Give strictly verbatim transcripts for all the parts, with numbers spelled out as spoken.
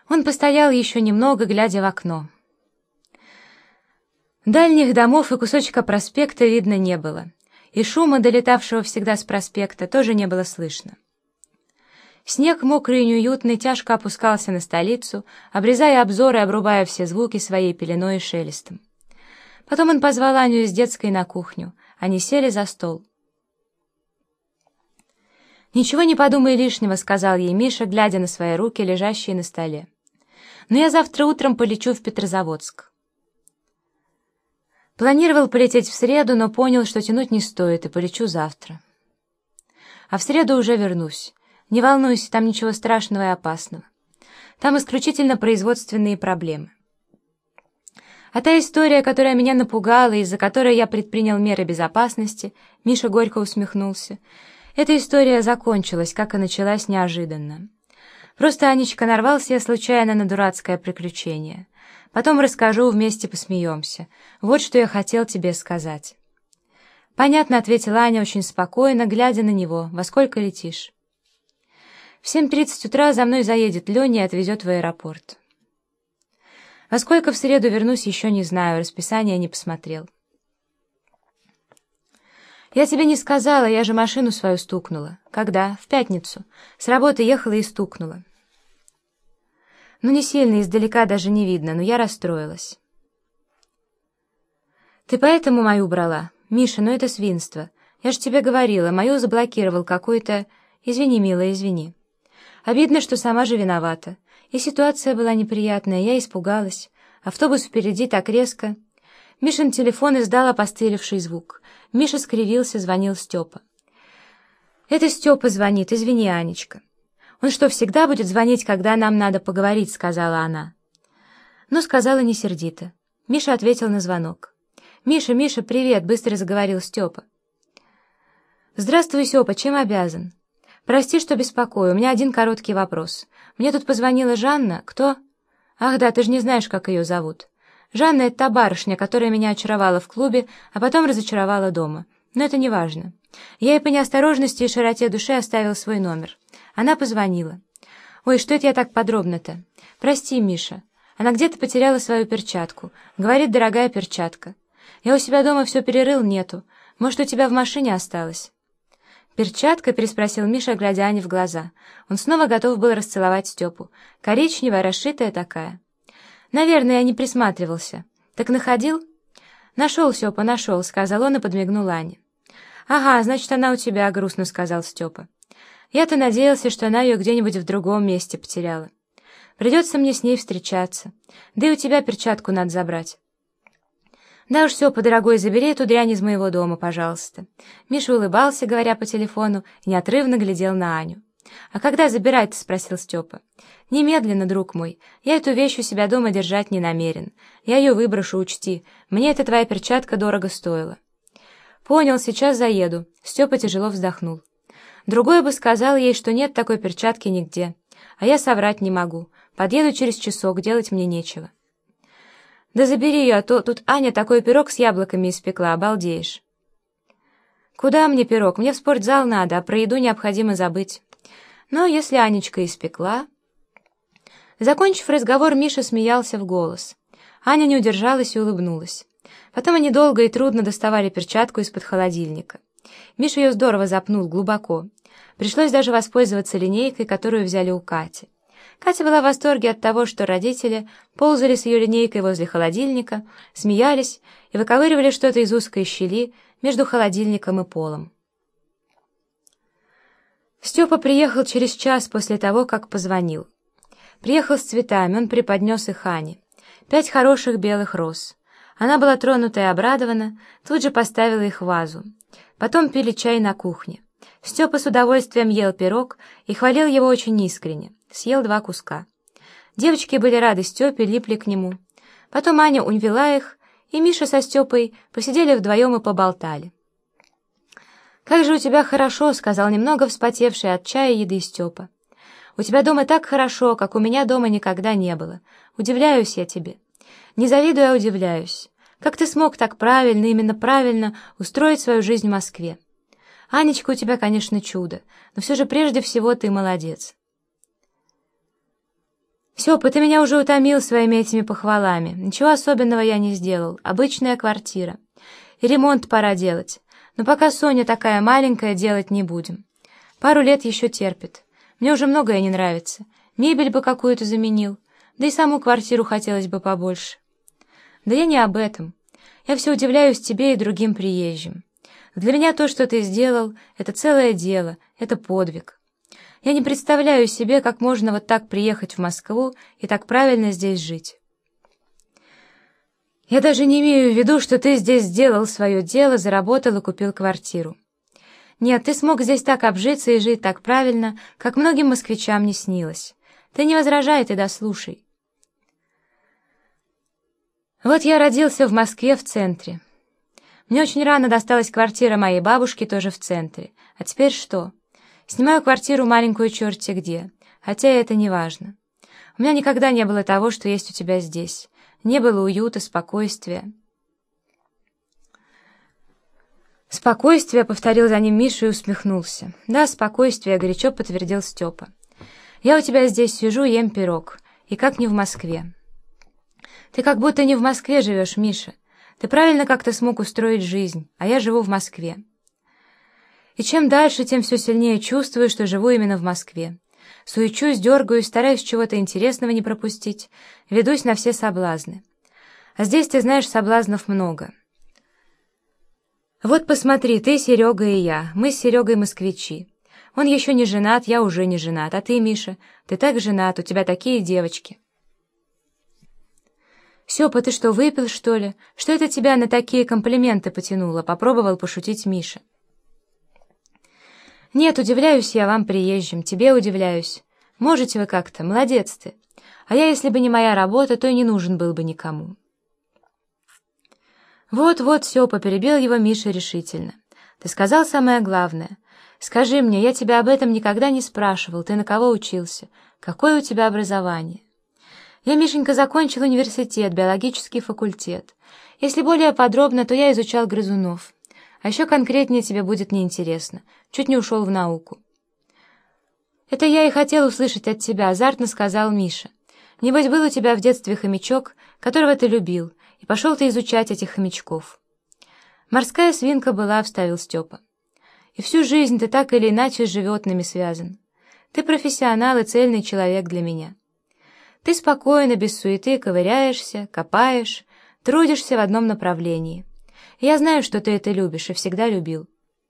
Он постоял еще немного, глядя в окно. Дальних домов и кусочка проспекта видно не было, и шума, долетавшего всегда с проспекта, тоже не было слышно. Снег, мокрый и неуютный, тяжко опускался на столицу, обрезая обзор и обрубая все звуки своей пеленой и шелестом. Потом он позвал Аню из детской на кухню. Они сели за стол. «Ничего не подумай лишнего», — сказал ей Миша, глядя на свои руки, лежащие на столе. «Но я завтра утром полечу в Петрозаводск». Планировал полететь в среду, но понял, что тянуть не стоит, и полечу завтра. А в среду уже вернусь. Не волнуйся, там ничего страшного и опасного. Там исключительно производственные проблемы. А та история, которая меня напугала, из-за которой я предпринял меры безопасности, Миша горько усмехнулся, эта история закончилась, как и началась неожиданно. Просто, Анечка, нарвался я случайно на дурацкое приключение. Потом расскажу, вместе посмеемся. Вот что я хотел тебе сказать. «Понятно», — ответила Аня очень спокойно, глядя на него. «Во сколько летишь?» «В семь тридцать утра за мной заедет Леня и отвезет в аэропорт». «Во сколько в среду вернусь, еще не знаю, расписание не посмотрел». «Я тебе не сказала, я же машину свою стукнула». «Когда?» «В пятницу. С работы ехала и стукнула». «Ну, не сильно, издалека даже не видно, но я расстроилась». «Ты поэтому мою брала? Миша, ну это свинство. Я же тебе говорила, мою заблокировал какой-то... Извини, милая, извини. Обидно, что сама же виновата. И ситуация была неприятная, я испугалась. Автобус впереди так резко...» Мишин телефон издал опостылевший звук. Миша скривился, звонил Степа. «Это Степа звонит, извини, Анечка». «Он что, всегда будет звонить, когда нам надо поговорить?» — сказала она. Но сказала не сердито. Миша ответил на звонок. «Миша, Миша, привет!» — быстро заговорил Степа. «Здравствуй, Степа, чем обязан?» «Прости, что беспокою, у меня один короткий вопрос. Мне тут позвонила Жанна. Кто?» «Ах да, ты же не знаешь, как ее зовут». «Жанна — это та барышня, которая меня очаровала в клубе, а потом разочаровала дома. Но это не важно. Я ей по неосторожности и широте души оставил свой номер. Она позвонила. Ой, что это я так подробно-то? Прости, Миша. Она где-то потеряла свою перчатку. Говорит, дорогая перчатка. Я у себя дома все перерыл, нету. Может, у тебя в машине осталось?» «Перчатка?» — переспросил Миша, глядя Ане в глаза. Он снова готов был расцеловать Степу. «Коричневая, расшитая такая». «Наверное, я не присматривался. Так находил?» «Нашел, Степа, нашел», — сказал он и подмигнул Ане. «Ага, значит, она у тебя», — грустно сказал Степа. «Я-то надеялся, что она ее где-нибудь в другом месте потеряла. Придется мне с ней встречаться. Да и у тебя перчатку надо забрать». «Да уж, Степа, дорогой, забери эту дрянь из моего дома, пожалуйста». Миша улыбался, говоря по телефону, и неотрывно глядел на Аню. «А когда забирать-то?» — спросил Степа. «Немедленно, друг мой. Я эту вещь у себя дома держать не намерен. Я ее выброшу, учти. Мне эта твоя перчатка дорого стоила». «Понял, сейчас заеду». Степа тяжело вздохнул. «Другой бы сказал ей, что нет такой перчатки нигде. А я соврать не могу. Подъеду через часок, делать мне нечего». «Да забери ее, а то тут Аня такой пирог с яблоками испекла, обалдеешь». «Куда мне пирог? Мне в спортзал надо, а про еду необходимо забыть». «Но если Анечка испекла...» Закончив разговор, Миша смеялся в голос. Аня не удержалась и улыбнулась. Потом они долго и трудно доставали перчатку из-под холодильника. Миша ее здорово запнул, глубоко. Пришлось даже воспользоваться линейкой, которую взяли у Кати. Катя была в восторге от того, что родители ползали с ее линейкой возле холодильника, смеялись и выковыривали что-то из узкой щели между холодильником и полом. Степа приехал через час после того, как позвонил. Приехал с цветами, он преподнес их Ане. Пять хороших белых роз. Она была тронута и обрадована, тут же поставила их в вазу. Потом пили чай на кухне. Степа с удовольствием ел пирог и хвалил его очень искренне. Съел два куска. Девочки были рады Степе, липли к нему. Потом Аня увела их, и Миша со Степой посидели вдвоем и поболтали. «Как же у тебя хорошо», — сказал немного вспотевший от чая и еды Степа. «У тебя дома так хорошо, как у меня дома никогда не было. Удивляюсь я тебе. Не завидую, а удивляюсь. Как ты смог так правильно, именно правильно устроить свою жизнь в Москве? Анечка у тебя, конечно, чудо, но все же прежде всего ты молодец». Степа, ты меня уже утомил своими этими похвалами. Ничего особенного я не сделал. Обычная квартира. И ремонт пора делать. Но пока Соня такая маленькая, делать не будем. Пару лет еще терпит. Мне уже многое не нравится. Мебель бы какую-то заменил. Да и саму квартиру хотелось бы побольше. Да я не об этом. Я все удивляюсь тебе и другим приезжим. Для меня то, что ты сделал, это целое дело, это подвиг. Я не представляю себе, как можно вот так приехать в Москву и так правильно здесь жить. Я даже не имею в виду, что ты здесь сделал свое дело, заработал и купил квартиру. Нет, ты смог здесь так обжиться и жить так правильно, как многим москвичам не снилось. Ты не возражай, ты дослушай. Вот я родился в Москве в центре. Мне очень рано досталась квартира моей бабушки тоже в центре. А теперь что? Снимаю квартиру маленькую черти где, хотя это не важно. У меня никогда не было того, что есть у тебя здесь. Не было уюта, спокойствия. «Спокойствие», — повторил за ним Миша и усмехнулся. «Да, спокойствие», — горячо подтвердил Степа. «Я у тебя здесь сижу, ем пирог. И как не в Москве». «Ты как будто не в Москве живешь, Миша. Ты правильно как-то смог устроить жизнь, а я живу в Москве. И чем дальше, тем все сильнее чувствую, что живу именно в Москве. Суечусь, дергаюсь, стараюсь чего-то интересного не пропустить, ведусь на все соблазны. А здесь, ты знаешь, соблазнов много. Вот посмотри, ты, Серега и я, мы с Серегой москвичи. Он еще не женат, я уже не женат, а ты, Миша, ты так женат, у тебя такие девочки». «Степа, ты что, выпил, что ли? Что это тебя на такие комплименты потянуло?» — попробовал пошутить Миша. «Нет, удивляюсь я вам, приезжим, тебе удивляюсь. Можете вы как-то, молодец ты. А я, если бы не моя работа, то и не нужен был бы никому». «Вот-вот, Степа», — перебил его Миша решительно. «Ты сказал самое главное. Скажи мне, я тебя об этом никогда не спрашивал, ты на кого учился? Какое у тебя образование?» «Я, Мишенька, закончил университет, биологический факультет. Если более подробно, то я изучал грызунов. А еще конкретнее тебе будет неинтересно. Чуть не ушел в науку». «Это я и хотел услышать от тебя», — азартно сказал Миша. «Небось, был у тебя в детстве хомячок, которого ты любил, и пошел ты изучать этих хомячков». «Морская свинка была», — вставил Степа. «И всю жизнь ты так или иначе с животными связан. Ты профессионал и цельный человек для меня. Ты спокойно, без суеты ковыряешься, копаешь, трудишься в одном направлении. И я знаю, что ты это любишь и всегда любил».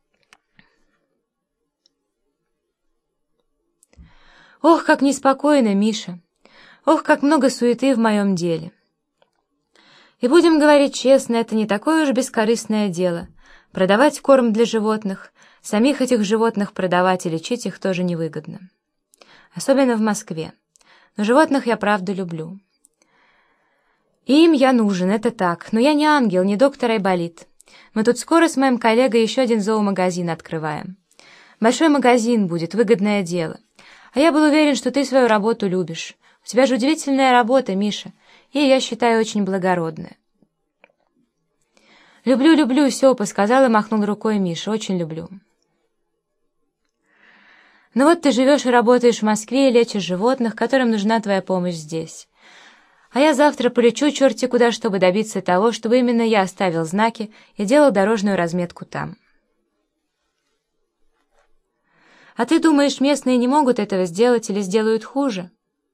«Ох, как неспокойно, Миша! Ох, как много суеты в моем деле!» «И будем говорить честно, это не такое уж бескорыстное дело. Продавать корм для животных, самих этих животных продавать и лечить их тоже невыгодно. Особенно в Москве. Но животных я правда люблю. И им я нужен, это так. Но я не ангел, не доктор Айболит. Мы тут скоро с моим коллегой еще один зоомагазин открываем. Большой магазин будет, выгодное дело. А я был уверен, что ты свою работу любишь. У тебя же удивительная работа, Миша, и, я считаю, очень благородная». «Люблю, люблю, Степа», — сказал и махнул рукой Миша. «Очень люблю». «Ну вот ты живешь и работаешь в Москве и лечишь животных, которым нужна твоя помощь здесь. А я завтра полечу черти куда, чтобы добиться того, чтобы именно я ставил знаки и делал дорожную разметку там». «А ты думаешь, местные не могут этого сделать или сделают хуже?»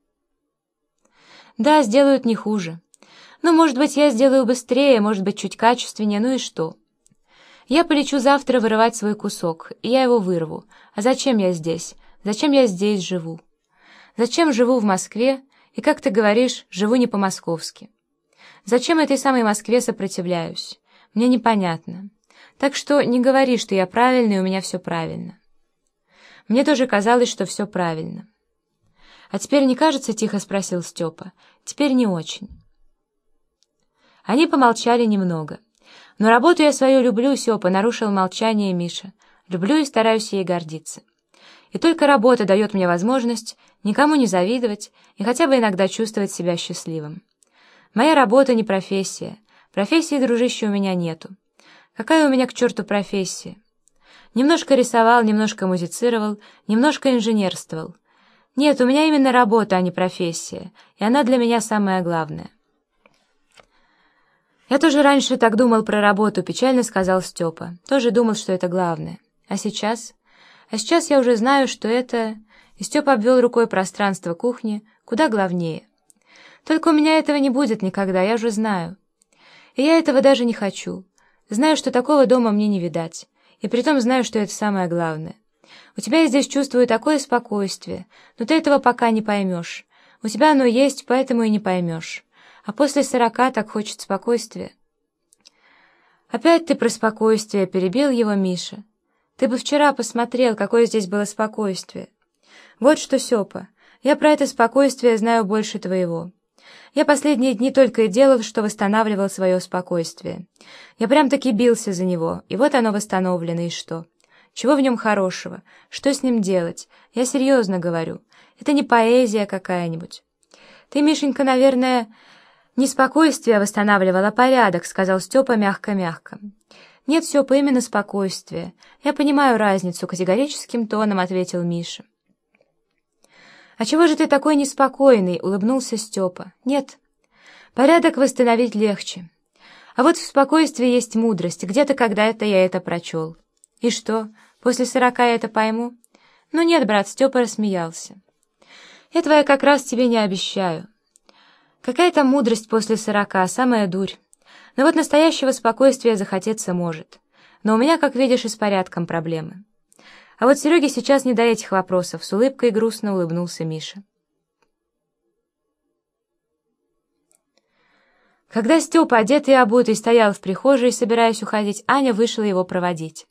«Да, сделают не хуже. Ну, может быть, я сделаю быстрее, может быть, чуть качественнее, ну и что? Я полечу завтра вырывать свой кусок, и я его вырву. А зачем я здесь? Зачем я здесь живу? Зачем живу в Москве, и, как ты говоришь, живу не по-московски? Зачем этой самой Москве сопротивляюсь? Мне непонятно. Так что не говори, что я правильный, и у меня все правильно». Мне тоже казалось, что все правильно. «А теперь не кажется?» — тихо спросил Степа. «Теперь не очень». Они помолчали немного. «Но работу я свою люблю, Степа», — нарушил молчание Миша. «Люблю и стараюсь ей гордиться. И только работа дает мне возможность никому не завидовать и хотя бы иногда чувствовать себя счастливым. Моя работа не профессия. Профессии, дружище, у меня нету. Какая у меня к черту профессия? Немножко рисовал, немножко музицировал, немножко инженерствовал. Нет, у меня именно работа, а не профессия, и она для меня самое главное. «Я тоже раньше так думал про работу», — печально сказал Степа. «Тоже думал, что это главное. А сейчас? А сейчас я уже знаю, что это...» И Степа обвел рукой пространство кухни, куда главнее. «Только у меня этого не будет никогда, я уже знаю. И я этого даже не хочу. Знаю, что такого дома мне не видать. И притом знаю, что это самое главное. У тебя я здесь чувствую такое спокойствие, но ты этого пока не поймешь. У тебя оно есть, поэтому и не поймешь. А после сорока так хочет спокойствия». «Опять ты про спокойствие», — перебил его Миша. «Ты бы вчера посмотрел, какое здесь было спокойствие. Вот что, Степа, я про это спокойствие знаю больше твоего. Я последние дни только и делал, что восстанавливал свое спокойствие. Я прям-таки бился за него, и вот оно восстановлено, и что? Чего в нем хорошего? Что с ним делать? Я серьезно говорю. Это не поэзия какая-нибудь. Ты, Мишенька, наверное, не спокойствие восстанавливал, а порядок», — сказал Степа мягко-мягко. «Нет, Степа, именно спокойствие. Я понимаю разницу», — категорическим тоном ответил Миша. «А чего же ты такой неспокойный?» — улыбнулся Степа. «Нет, порядок восстановить легче. А вот в спокойствии есть мудрость. Где-то когда-то я это прочел. И что, после сорока я это пойму?» «Ну нет, брат», — Степа рассмеялся. «Этого я как раз тебе не обещаю. Какая там мудрость после сорока, самая дурь. Но вот настоящего спокойствия захотеться может. Но у меня, как видишь, и с порядком проблемы. А вот Сереге сейчас не до этих вопросов», — с улыбкой грустно улыбнулся Миша. Когда Степа, одетый и обутый, стоял в прихожей, собираясь уходить, Аня вышла его проводить.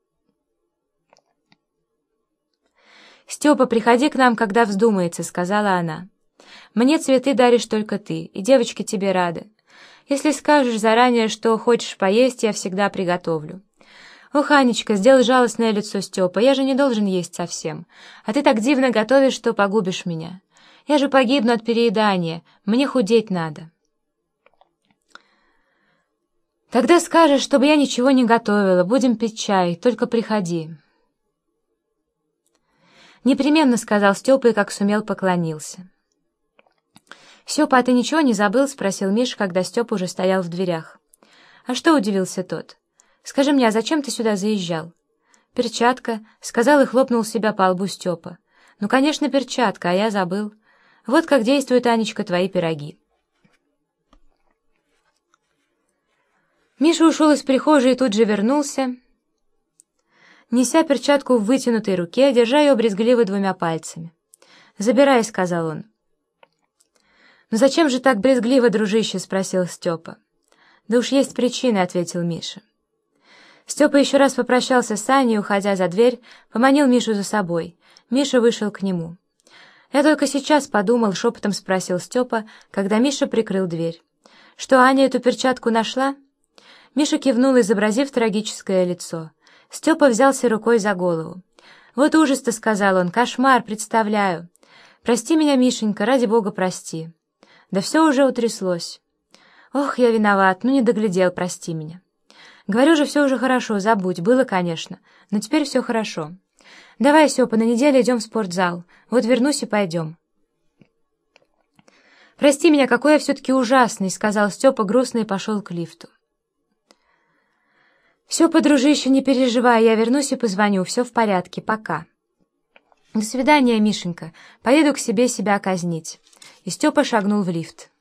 «Степа, приходи к нам, когда вздумается», — сказала она. «Мне цветы даришь только ты, и девочки тебе рады. Если скажешь заранее, что хочешь поесть, я всегда приготовлю». «Ох, Анечка», — сделай жалостное лицо Степа, — «я же не должен есть совсем. А ты так дивно готовишь, что погубишь меня. Я же погибну от переедания, мне худеть надо». «Тогда скажешь, чтобы я ничего не готовила, будем пить чай, только приходи». «Непременно», — сказал Степа и как сумел поклонился. «Степа, а ты ничего не забыл?» — спросил Миша, когда Степа уже стоял в дверях. «А что?» — удивился тот. «Скажи мне, а зачем ты сюда заезжал?» «Перчатка», — сказал и хлопнул себя по лбу Степа. «Ну, конечно, перчатка, а я забыл. Вот как действуют, Анечка, твои пироги». Миша ушел из прихожей и тут же вернулся, неся перчатку в вытянутой руке, держа ее брезгливо двумя пальцами. «Забирай», — сказал он. «Ну зачем же так брезгливо, дружище?» — спросил Степа. «Да уж есть причины», — ответил Миша. Степа еще раз попрощался с Аней, уходя за дверь, поманил Мишу за собой. Миша вышел к нему. «Я только сейчас подумал», — шепотом спросил Степа, когда Миша прикрыл дверь. «Что, Аня эту перчатку нашла?» Миша кивнул, изобразив трагическое лицо. Степа взялся рукой за голову. «Вот ужас-то», — сказал он, — «кошмар, представляю. Прости меня, Мишенька, ради бога, прости». «Да все уже утряслось». «Ох, я виноват, ну не доглядел, прости меня». «Говорю же, все уже хорошо, забудь, было, конечно, но теперь все хорошо. Давай, Степа, на неделю идем в спортзал, вот вернусь и пойдем». «Прости меня, какой я все-таки ужасный», — сказал Степа грустно и пошел к лифту. «Все, подружище, не переживай, я вернусь и позвоню, все в порядке, пока». «До свидания, Мишенька, поеду к себе себя казнить». И Степа шагнул в лифт.